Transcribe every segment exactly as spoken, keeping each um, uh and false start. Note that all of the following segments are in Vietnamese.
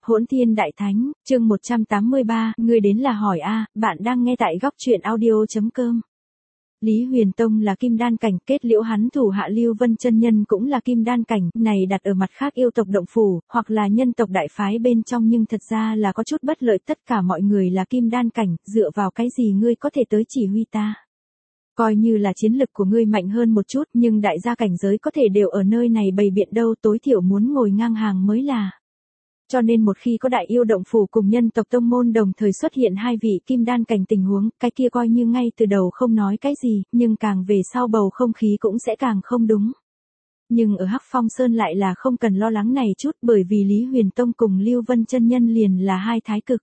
Hỗn Thiên Đại Thánh, chương một trăm tám mươi ba, người đến là hỏi a, bạn đang nghe tại góc truyện audio.com. Lý Huyền Tông là kim đan cảnh, kết liễu hắn thủ hạ Lưu Vân chân nhân cũng là kim đan cảnh, này đặt ở mặt khác yêu tộc động phủ, hoặc là nhân tộc đại phái bên trong nhưng thật ra là có chút bất lợi, tất cả mọi người là kim đan cảnh, dựa vào cái gì ngươi có thể tới chỉ huy ta? Coi như là chiến lực của ngươi mạnh hơn một chút, nhưng đại gia cảnh giới có thể đều ở nơi này bày biện đâu, tối thiểu muốn ngồi ngang hàng mới là. Cho nên một khi có đại yêu động phủ cùng nhân tộc tông môn đồng thời xuất hiện hai vị kim đan cảnh tình huống, cái kia coi như ngay từ đầu không nói cái gì, nhưng càng về sau bầu không khí cũng sẽ càng không đúng. Nhưng ở Hắc Phong Sơn lại là không cần lo lắng này chút, bởi vì Lý Huyền Tông cùng Lưu Vân chân nhân liền là hai thái cực.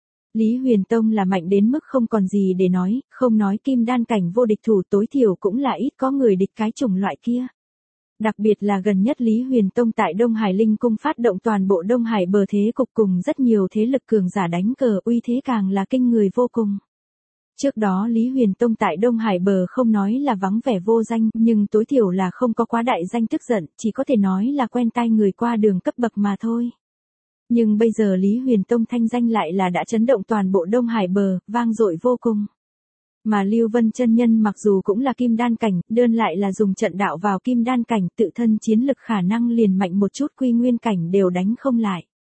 Lý Huyền Tông là mạnh đến mức không còn gì để nói, không nói kim đan cảnh vô địch thủ, tối thiểu cũng là ít có người địch cái chủng loại kia. Đặc biệt là gần nhất Lý Huyền Tông tại Đông Hải Linh Cung phát động toàn bộ Đông Hải bờ thế cục cùng rất nhiều thế lực cường giả đánh cờ, uy thế càng là kinh người vô cùng. Trước đó Lý Huyền Tông tại Đông Hải bờ không nói là vắng vẻ vô danh, nhưng tối thiểu là không có quá đại danh tức giận, chỉ có thể nói là quen tai người qua đường cấp bậc mà thôi. Nhưng bây giờ Lý Huyền Tông thanh danh lại là đã chấn động toàn bộ Đông Hải bờ, vang dội vô cùng. Mà Lưu Vân chân nhân mặc dù cũng là kim đan cảnh, đơn lại là dùng trận đạo vào kim đan cảnh, tự thân chiến lực khả năng liền mạnh một chút, quy nguyên cảnh đều đánh không lại.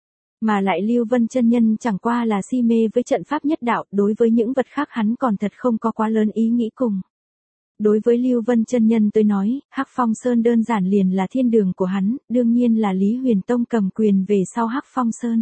Mà lại Lưu Vân chân nhân chẳng qua là si mê với trận pháp nhất đạo, đối với những vật khác hắn còn thật không có quá lớn ý nghĩ cùng. Đối với Lưu Vân chân nhân tôi nói, Hắc Phong Sơn đơn giản liền là thiên đường của hắn, đương nhiên là Lý Huyền Tông cầm quyền về sau Hắc Phong Sơn.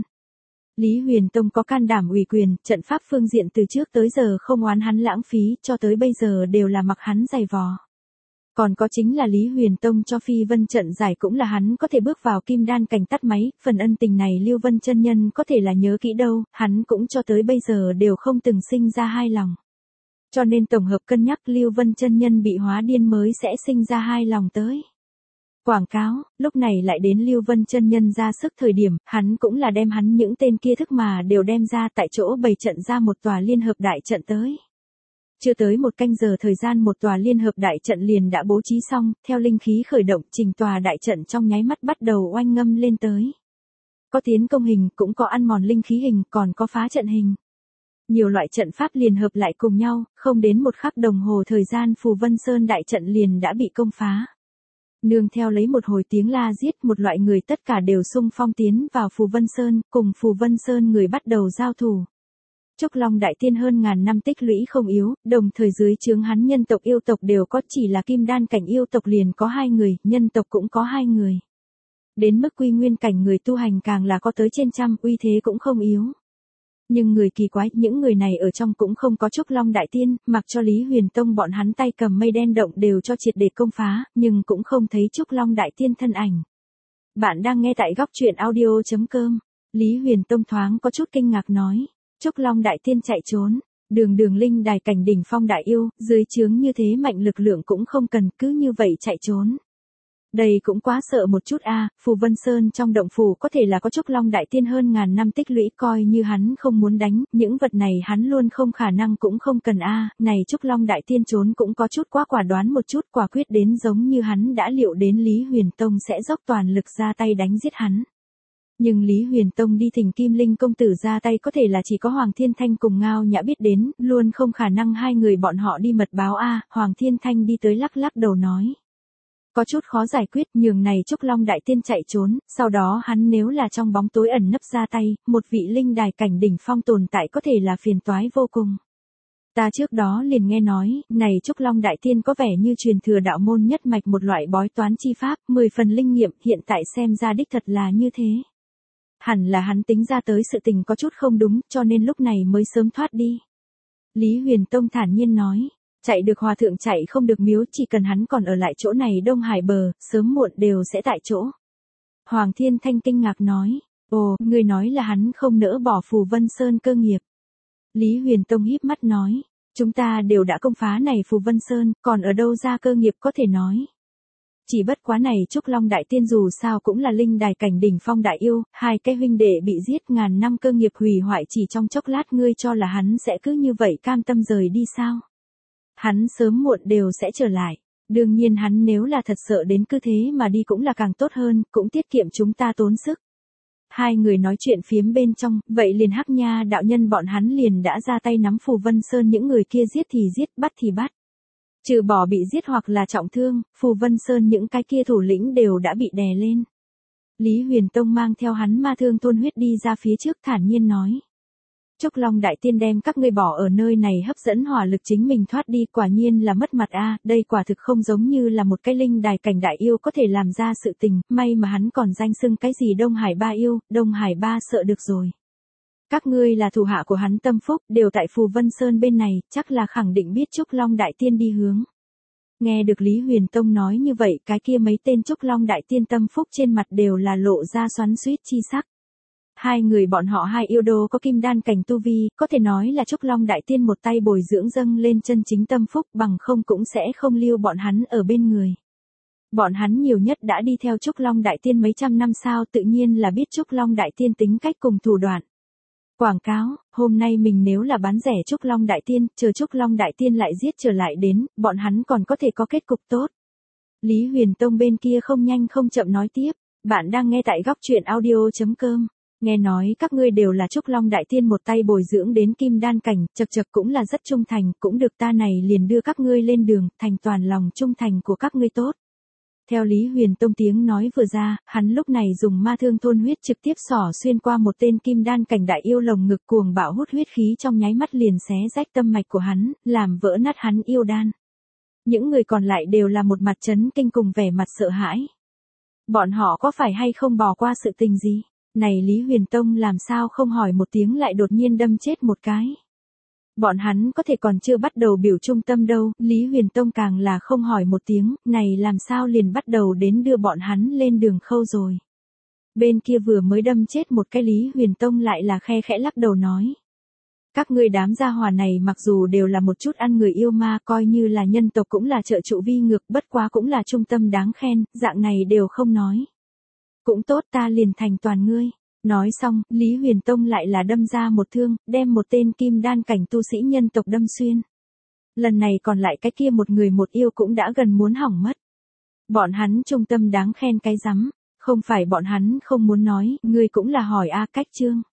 Lý Huyền Tông có can đảm ủy quyền, trận pháp phương diện từ trước tới giờ không oán hắn lãng phí, cho tới bây giờ đều là mặc hắn giày vò. Còn có chính là Lý Huyền Tông cho Phi Vân trận giải cũng là hắn có thể bước vào kim đan cảnh tắt máy, phần ân tình này Lưu Vân chân nhân có thể là nhớ kỹ đâu, hắn cũng cho tới bây giờ đều không từng sinh ra hai lòng. Cho nên tổng hợp cân nhắc Lưu Vân chân nhân bị hóa điên mới sẽ sinh ra hai lòng tới. Quảng cáo, lúc này lại đến Lưu Vân chân nhân ra sức thời điểm, hắn cũng là đem hắn những tên kia thức mà đều đem ra tại chỗ bày trận ra một tòa liên hợp đại trận tới. Chưa tới một canh giờ thời gian một tòa liên hợp đại trận liền đã bố trí xong, theo linh khí khởi động trình tòa đại trận trong nháy mắt bắt đầu oanh ngâm lên tới. Có tiến công hình, cũng có ăn mòn linh khí hình, còn có phá trận hình. Nhiều loại trận pháp liền hợp lại cùng nhau, không đến một khắc đồng hồ thời gian Phù Vân Sơn đại trận liền đã bị công phá. Nương theo lấy một hồi tiếng la giết, một loại người tất cả đều xung phong tiến vào Phù Vân Sơn, cùng Phù Vân Sơn người bắt đầu giao thủ. Trúc Long Đại Tiên hơn ngàn năm tích lũy không yếu, đồng thời dưới trướng hắn nhân tộc yêu tộc đều có, chỉ là kim đan cảnh yêu tộc liền có hai người, nhân tộc cũng có hai người. Đến mức quy nguyên cảnh người tu hành càng là có tới trên trăm, uy thế cũng không yếu. Nhưng người kỳ quái, những người này ở trong cũng không có Trúc Long Đại Tiên, mặc cho Lý Huyền Tông bọn hắn tay cầm mây đen động đều cho triệt để công phá, nhưng cũng không thấy Trúc Long Đại Tiên thân ảnh. Bạn đang nghe tại góc truyện audio.com. Lý Huyền Tông thoáng có chút kinh ngạc nói. Trúc Long Đại Tiên chạy trốn, đường đường linh đài cảnh đỉnh phong đại yêu, dưới trướng như thế mạnh lực lượng cũng không cần, cứ như vậy chạy trốn. Đây cũng quá sợ một chút a, à, Phù Vân Sơn trong động phủ có thể là có Trúc Long Đại Tiên hơn ngàn năm tích lũy, coi như hắn không muốn đánh, những vật này hắn luôn không khả năng cũng không cần a, à, này Trúc Long Đại Tiên trốn cũng có chút quá quả đoán một chút, quả quyết đến giống như hắn đã liệu đến Lý Huyền Tông sẽ dốc toàn lực ra tay đánh giết hắn. Nhưng Lý Huyền Tông đi thỉnh Kim Linh công tử ra tay có thể là chỉ có Hoàng Thiên Thanh cùng Ngao Nhã biết đến, luôn không khả năng hai người bọn họ đi mật báo a, à, Hoàng Thiên Thanh đi tới lắc lắc đầu nói. Có chút khó giải quyết, nhường này Trúc Long Đại Tiên chạy trốn, sau đó hắn nếu là trong bóng tối ẩn nấp ra tay, một vị linh đài cảnh đỉnh phong tồn tại có thể là phiền toái vô cùng. Ta trước đó liền nghe nói, này Trúc Long Đại Tiên có vẻ như truyền thừa đạo môn nhất mạch một loại bói toán chi pháp, mười phần linh nghiệm, hiện tại xem ra đích thật là như thế. Hẳn là hắn tính ra tới sự tình có chút không đúng, cho nên lúc này mới sớm thoát đi. Lý Huyền Tông thản nhiên nói. Chạy được hòa thượng chạy không được miếu, chỉ cần hắn còn ở lại chỗ này Đông Hải bờ, sớm muộn đều sẽ tại chỗ. Hoàng Thiên Thanh kinh ngạc nói, ồ, người nói là hắn không nỡ bỏ Phù Vân Sơn cơ nghiệp. Lý Huyền Tông híp mắt nói, chúng ta đều đã công phá này Phù Vân Sơn, còn ở đâu ra cơ nghiệp có thể nói. Chỉ bất quá này Trúc Long Đại Tiên dù sao cũng là linh đài cảnh đỉnh phong đại yêu, hai cái huynh đệ bị giết ngàn năm cơ nghiệp hủy hoại chỉ trong chốc lát, ngươi cho là hắn sẽ cứ như vậy cam tâm rời đi sao? Hắn sớm muộn đều sẽ trở lại. Đương nhiên hắn nếu là thật sợ đến cứ thế mà đi cũng là càng tốt hơn, cũng tiết kiệm chúng ta tốn sức. Hai người nói chuyện phiếm bên trong, vậy liền Hắc Nha đạo nhân bọn hắn liền đã ra tay nắm Phù Vân Sơn những người kia giết thì giết, bắt thì bắt. Trừ bỏ bị giết hoặc là trọng thương, Phù Vân Sơn những cái kia thủ lĩnh đều đã bị đè lên. Lý Huyền Tông mang theo hắn ma thương thôn huyết đi ra phía trước thản nhiên nói. Trúc Long Đại Tiên đem các ngươi bỏ ở nơi này hấp dẫn hỏa lực chính mình thoát đi, quả nhiên là mất mặt a, đây quả thực không giống như là một cái linh đài cảnh đại yêu có thể làm ra sự tình, may mà hắn còn danh xưng cái gì Đông Hải Ba yêu, Đông Hải Ba sợ được rồi. Các ngươi là thủ hạ của hắn tâm phúc, đều tại Phù Vân Sơn bên này, chắc là khẳng định biết Trúc Long Đại Tiên đi hướng. Nghe được Lý Huyền Tông nói như vậy, cái kia mấy tên Trúc Long Đại Tiên tâm phúc trên mặt đều là lộ ra xoắn xuýt chi sắc. Hai người bọn họ hai yêu đô có kim đan cảnh tu vi, có thể nói là Trúc Long Đại Tiên một tay bồi dưỡng dâng lên chân chính tâm phúc, bằng không cũng sẽ không lưu bọn hắn ở bên người. Bọn hắn nhiều nhất đã đi theo Trúc Long Đại Tiên mấy trăm năm sao, tự nhiên là biết Trúc Long Đại Tiên tính cách cùng thủ đoạn. Quảng cáo, hôm nay mình nếu là bán rẻ Trúc Long Đại Tiên, chờ Trúc Long Đại Tiên lại giết trở lại đến, bọn hắn còn có thể có kết cục tốt. Lý Huyền Tông bên kia không nhanh không chậm nói tiếp, bạn đang nghe tại góc truyện audio chấm com. Nghe nói các ngươi đều là Trúc Long Đại Tiên một tay bồi dưỡng đến kim đan cảnh, chật chật cũng là rất trung thành, cũng được ta này liền đưa các ngươi lên đường, thành toàn lòng trung thành của các ngươi tốt. Theo Lý Huyền Tông tiếng nói vừa ra, hắn lúc này dùng ma thương thôn huyết trực tiếp xỏ xuyên qua một tên kim đan cảnh đại yêu lồng ngực, cuồng bạo hút huyết khí trong nháy mắt liền xé rách tâm mạch của hắn, làm vỡ nát hắn yêu đan. Những người còn lại đều là một mặt chấn kinh cùng vẻ mặt sợ hãi. Bọn họ có phải hay không bỏ qua sự tình gì? Này Lý Huyền Tông làm sao không hỏi một tiếng lại đột nhiên đâm chết một cái. Bọn hắn có thể còn chưa bắt đầu biểu trung tâm đâu, Lý Huyền Tông càng là không hỏi một tiếng, này làm sao liền bắt đầu đến đưa bọn hắn lên đường khâu rồi. Bên kia vừa mới đâm chết một cái Lý Huyền Tông lại là khe khẽ lắc đầu nói. Các ngươi đám gia hỏa này mặc dù đều là một chút ăn người yêu ma, coi như là nhân tộc cũng là trợ trụ vi ngược, bất quá cũng là trung tâm đáng khen, dạng này đều không nói. Cũng tốt, ta liền thành toàn ngươi. Nói xong, Lý Huyền Tông lại là đâm ra một thương, đem một tên kim đan cảnh tu sĩ nhân tộc đâm xuyên. Lần này còn lại cái kia một người một yêu cũng đã gần muốn hỏng mất. Bọn hắn trung tâm đáng khen cái rắm, không phải bọn hắn không muốn nói, ngươi cũng là hỏi a cách chương.